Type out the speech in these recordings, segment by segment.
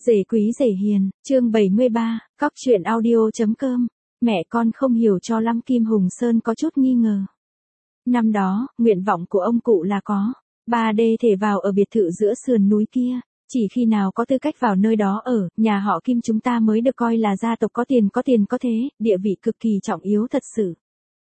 Rể quý rể hiền, chương 73, cóc truyện audio.com. Mẹ con không hiểu cho lắm. Kim Hùng Sơn có chút nghi ngờ. Năm đó, nguyện vọng của ông cụ là có 3D thể vào ở biệt thự giữa sườn núi kia. Chỉ khi nào có tư cách vào nơi đó ở, nhà họ Kim chúng ta mới được coi là gia tộc có tiền có thế, địa vị cực kỳ trọng yếu thật sự.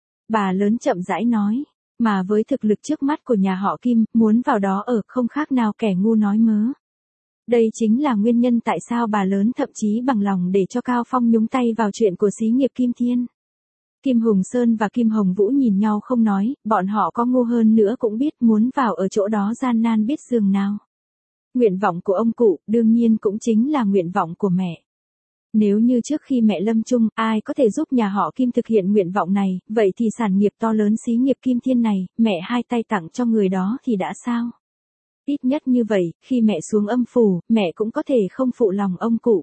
Bà lớn chậm rãi nói, mà với thực lực trước mắt của nhà họ Kim, muốn vào đó ở không khác nào kẻ ngu nói mớ. Đây chính là nguyên nhân tại sao bà lớn thậm chí bằng lòng để cho Cao Phong nhúng tay vào chuyện của xí nghiệp Kim Thiên. Kim Hùng Sơn và Kim Hồng Vũ nhìn nhau không nói, bọn họ có ngu hơn nữa cũng biết muốn vào ở chỗ đó gian nan biết giường nào. Nguyện vọng của ông cụ, đương nhiên cũng chính là nguyện vọng của mẹ. Nếu như trước khi mẹ lâm chung, ai có thể giúp nhà họ Kim thực hiện nguyện vọng này, vậy thì sản nghiệp to lớn xí nghiệp Kim Thiên này, mẹ hai tay tặng cho người đó thì đã sao? Ít nhất như vậy, khi mẹ xuống âm phủ, mẹ cũng có thể không phụ lòng ông cụ.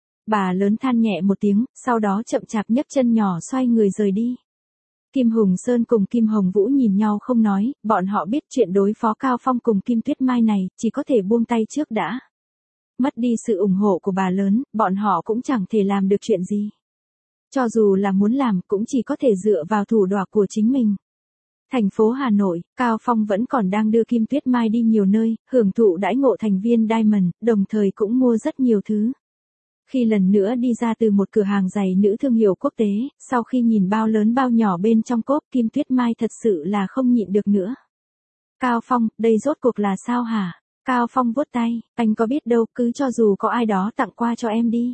Bà lớn than nhẹ một tiếng, sau đó chậm chạp nhấc chân nhỏ xoay người rời đi. Kim Hùng Sơn cùng Kim Hồng Vũ nhìn nhau không nói, bọn họ biết chuyện đối phó Cao Phong cùng Kim Tuyết Mai này, chỉ có thể buông tay trước đã. Mất đi sự ủng hộ của bà lớn, bọn họ cũng chẳng thể làm được chuyện gì. Cho dù là muốn làm, cũng chỉ có thể dựa vào thủ đoạn của chính mình. Thành phố Hà Nội, Cao Phong vẫn còn đang đưa Kim Tuyết Mai đi nhiều nơi, hưởng thụ đãi ngộ thành viên Diamond, đồng thời cũng mua rất nhiều thứ. Khi lần nữa đi ra từ một cửa hàng giày nữ thương hiệu quốc tế, sau khi nhìn bao lớn bao nhỏ bên trong cốp, Kim Tuyết Mai thật sự là không nhịn được nữa. Cao Phong, đây rốt cuộc là sao hả? Cao Phong vuốt tay, anh có biết đâu, cứ cho dù có ai đó tặng qua cho em đi.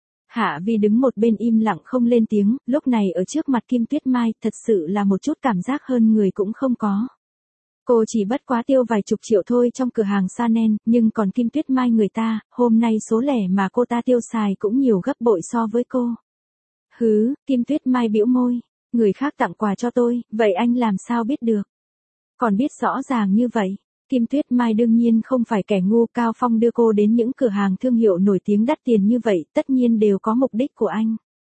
Hạ Vi đứng một bên im lặng không lên tiếng, lúc này ở trước mặt Kim Tuyết Mai, thật sự là một chút cảm giác hơn người cũng không có. Cô chỉ bất quá tiêu vài chục triệu thôi trong cửa hàng Chanel, nhưng còn Kim Tuyết Mai người ta, hôm nay số lẻ mà cô ta tiêu xài cũng nhiều gấp bội so với cô. Hứ, Kim Tuyết Mai bĩu môi, người khác tặng quà cho tôi, vậy anh làm sao biết được? Còn biết rõ ràng như vậy. Kim Tuyết Mai đương nhiên không phải kẻ ngu, Cao Phong đưa cô đến những cửa hàng thương hiệu nổi tiếng đắt tiền như vậy, tất nhiên đều có mục đích của anh.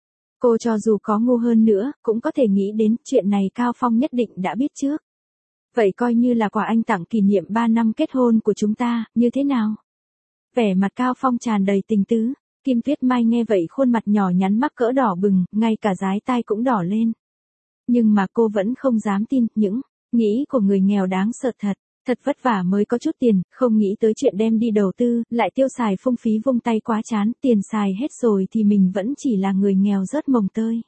Cô cho dù có ngu hơn nữa, cũng có thể nghĩ đến chuyện này Cao Phong nhất định đã biết trước. Vậy coi như là quà anh tặng kỷ niệm 3 năm kết hôn của chúng ta, như thế nào? Vẻ mặt Cao Phong tràn đầy tình tứ, Kim Tuyết Mai nghe vậy khuôn mặt nhỏ nhắn mắc cỡ đỏ bừng, ngay cả dái tai cũng đỏ lên. Nhưng mà cô vẫn không dám tin, những nghĩ của người nghèo đáng sợ thật. Thật vất vả mới có chút tiền, không nghĩ tới chuyện đem đi đầu tư, lại tiêu xài phung phí vung tay quá chán, tiền xài hết rồi thì mình vẫn chỉ là người nghèo rớt mồng tơi.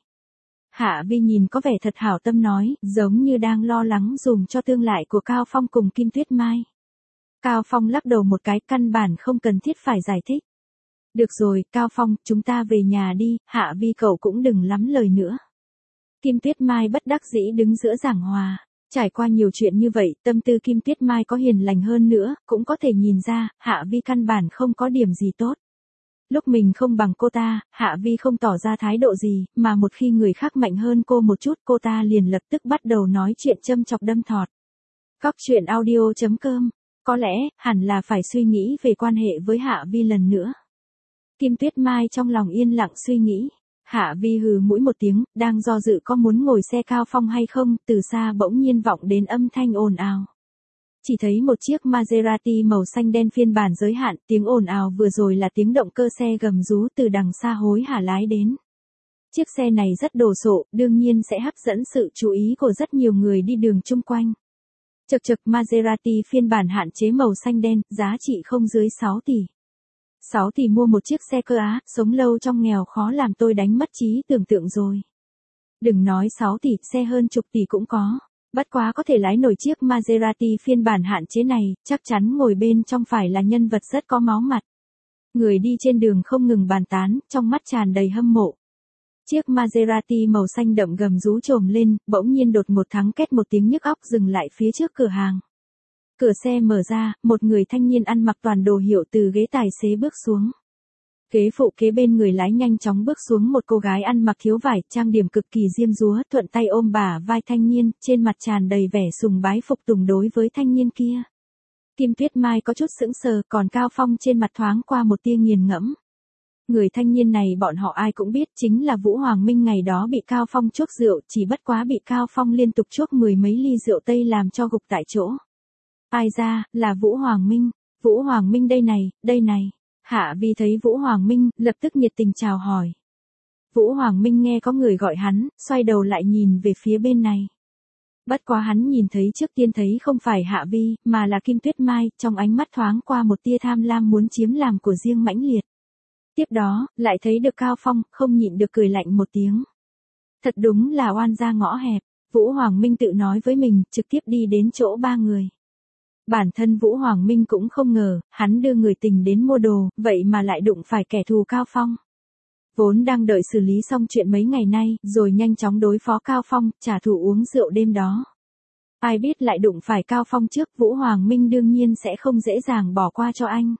Hạ Vi nhìn có vẻ thật hảo tâm nói, giống như đang lo lắng dùm cho tương lai của Cao Phong cùng Kim Tuyết Mai. Cao Phong lắc đầu một cái, căn bản không cần thiết phải giải thích. Được rồi, Cao Phong, chúng ta về nhà đi, Hạ Vi cậu cũng đừng lắm lời nữa. Kim Tuyết Mai bất đắc dĩ đứng giữa giảng hòa. Trải qua nhiều chuyện như vậy, tâm tư Kim Tuyết Mai có hiền lành hơn nữa, cũng có thể nhìn ra, Hạ Vi căn bản không có điểm gì tốt. Lúc mình không bằng cô ta, Hạ Vi không tỏ ra thái độ gì, mà một khi người khác mạnh hơn cô một chút, cô ta liền lập tức bắt đầu nói chuyện châm chọc đâm thọt. Cóc truyện audio.com, có lẽ, hẳn là phải suy nghĩ về quan hệ với Hạ Vi lần nữa. Kim Tuyết Mai trong lòng yên lặng suy nghĩ. Hạ Vi hừ mũi một tiếng, đang do dự có muốn ngồi xe Cao Phong hay không, từ xa bỗng nhiên vọng đến âm thanh ồn ào. Chỉ thấy một chiếc Maserati màu xanh đen phiên bản giới hạn, tiếng ồn ào vừa rồi là tiếng động cơ xe gầm rú từ đằng xa hối hả lái đến. Chiếc xe này rất đồ sộ, đương nhiên sẽ hấp dẫn sự chú ý của rất nhiều người đi đường chung quanh. Chật chật, Maserati phiên bản hạn chế màu xanh đen, giá trị không dưới 6 tỷ. 6 tỷ mua một chiếc xe cơ á, sống lâu trong nghèo khó làm tôi đánh mất trí tưởng tượng rồi. Đừng nói 6 tỷ, xe hơn chục tỷ cũng có. Bất quá có thể lái nổi chiếc Maserati phiên bản hạn chế này, chắc chắn ngồi bên trong phải là nhân vật rất có máu mặt. Người đi trên đường không ngừng bàn tán, trong mắt tràn đầy hâm mộ. Chiếc Maserati màu xanh đậm gầm rú trồm lên, bỗng nhiên đột ngột thắng két một tiếng nhức óc dừng lại phía trước cửa hàng. Cửa xe mở ra, một người thanh niên ăn mặc toàn đồ hiệu từ ghế tài xế bước xuống. Ghế phụ kế bên người lái nhanh chóng bước xuống một cô gái ăn mặc thiếu vải, trang điểm cực kỳ diêm dúa, thuận tay ôm bả vai thanh niên, trên mặt tràn đầy vẻ sùng bái phục tùng đối với thanh niên kia. Kim Tuyết Mai có chút sững sờ, còn Cao Phong trên mặt thoáng qua một tia nghiền ngẫm. Người thanh niên này bọn họ ai cũng biết chính là Vũ Hoàng Minh ngày đó bị Cao Phong chuốc rượu, chỉ bất quá bị Cao Phong liên tục chuốc 10 mấy ly rượu Tây làm cho gục tại chỗ. Ai ra, là Vũ Hoàng Minh. Vũ Hoàng Minh đây này. Hạ Vi thấy Vũ Hoàng Minh, lập tức nhiệt tình chào hỏi. Vũ Hoàng Minh nghe có người gọi hắn, xoay đầu lại nhìn về phía bên này. Bất quá hắn nhìn thấy trước tiên thấy không phải Hạ Vi, mà là Kim Tuyết Mai, trong ánh mắt thoáng qua một tia tham lam muốn chiếm làm của riêng mãnh liệt. Tiếp đó, lại thấy được Cao Phong, không nhịn được cười lạnh một tiếng. Thật đúng là oan gia ngõ hẹp, Vũ Hoàng Minh tự nói với mình, trực tiếp đi đến chỗ ba người. Bản thân Vũ Hoàng Minh cũng không ngờ, hắn đưa người tình đến mua đồ, vậy mà lại đụng phải kẻ thù Cao Phong. Vốn đang đợi xử lý xong chuyện mấy ngày nay, rồi nhanh chóng đối phó Cao Phong, trả thù uống rượu đêm đó. Ai biết lại đụng phải Cao Phong trước, Vũ Hoàng Minh đương nhiên sẽ không dễ dàng bỏ qua cho anh.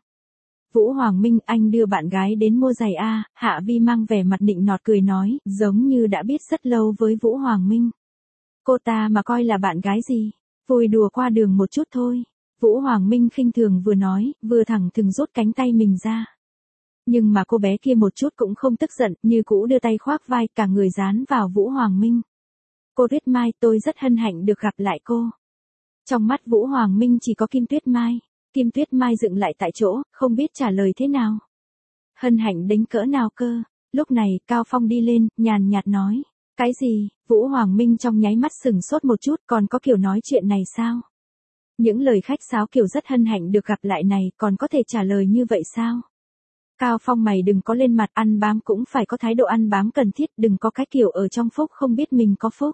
Vũ Hoàng Minh, anh đưa bạn gái đến mua giày a. Hạ Vi mang vẻ mặt nịnh nọt cười nói, giống như đã biết rất lâu với Vũ Hoàng Minh. Cô ta mà coi là bạn gái gì, vui đùa qua đường một chút thôi. Vũ Hoàng Minh khinh thường vừa nói, vừa thẳng thừng rút cánh tay mình ra. Nhưng mà cô bé kia một chút cũng không tức giận, như cũ đưa tay khoác vai, cả người dán vào Vũ Hoàng Minh. Cô Tuyết Mai, tôi rất hân hạnh được gặp lại cô. Trong mắt Vũ Hoàng Minh chỉ có Kim Tuyết Mai. Kim Tuyết Mai dựng lại tại chỗ, không biết trả lời thế nào. Hân hạnh đến cỡ nào cơ? Lúc này, Cao Phong đi lên, nhàn nhạt nói. Cái gì? Vũ Hoàng Minh trong nháy mắt sừng sốt một chút, còn có kiểu nói chuyện này sao? Những lời khách sáo kiểu rất hân hạnh được gặp lại này, còn có thể trả lời như vậy sao? Cao Phong mày đừng có lên mặt, ăn bám cũng phải có thái độ ăn bám cần thiết, đừng có cái kiểu ở trong phúc không biết mình có phúc.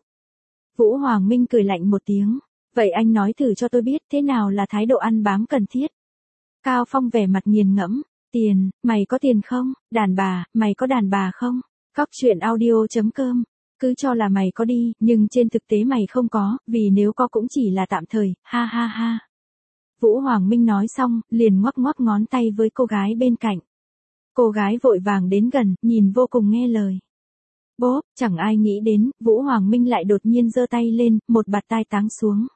Vũ Hoàng Minh cười lạnh một tiếng. Vậy anh nói thử cho tôi biết thế nào là thái độ ăn bám cần thiết. Cao Phong vẻ mặt nghiền ngẫm. Tiền, mày có tiền không? Đàn bà, mày có đàn bà không? Cóc truyện audio.com. Cứ cho là mày có đi, nhưng trên thực tế mày không có, vì nếu có cũng chỉ là tạm thời, ha ha ha. Vũ Hoàng Minh nói xong, liền ngoắc ngoắc ngón tay với cô gái bên cạnh. Cô gái vội vàng đến gần, nhìn vô cùng nghe lời. Bốp, chẳng ai nghĩ đến, Vũ Hoàng Minh lại đột nhiên giơ tay lên, một bạt tai táng xuống.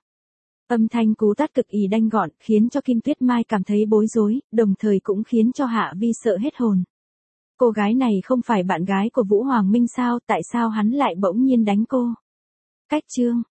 Âm thanh cú tát cực kỳ đanh gọn, khiến cho Kim Tuyết Mai cảm thấy bối rối, đồng thời cũng khiến cho Hạ Vi sợ hết hồn. Cô gái này không phải bạn gái của Vũ Hoàng Minh sao, tại sao hắn lại bỗng nhiên đánh cô? Cách chương.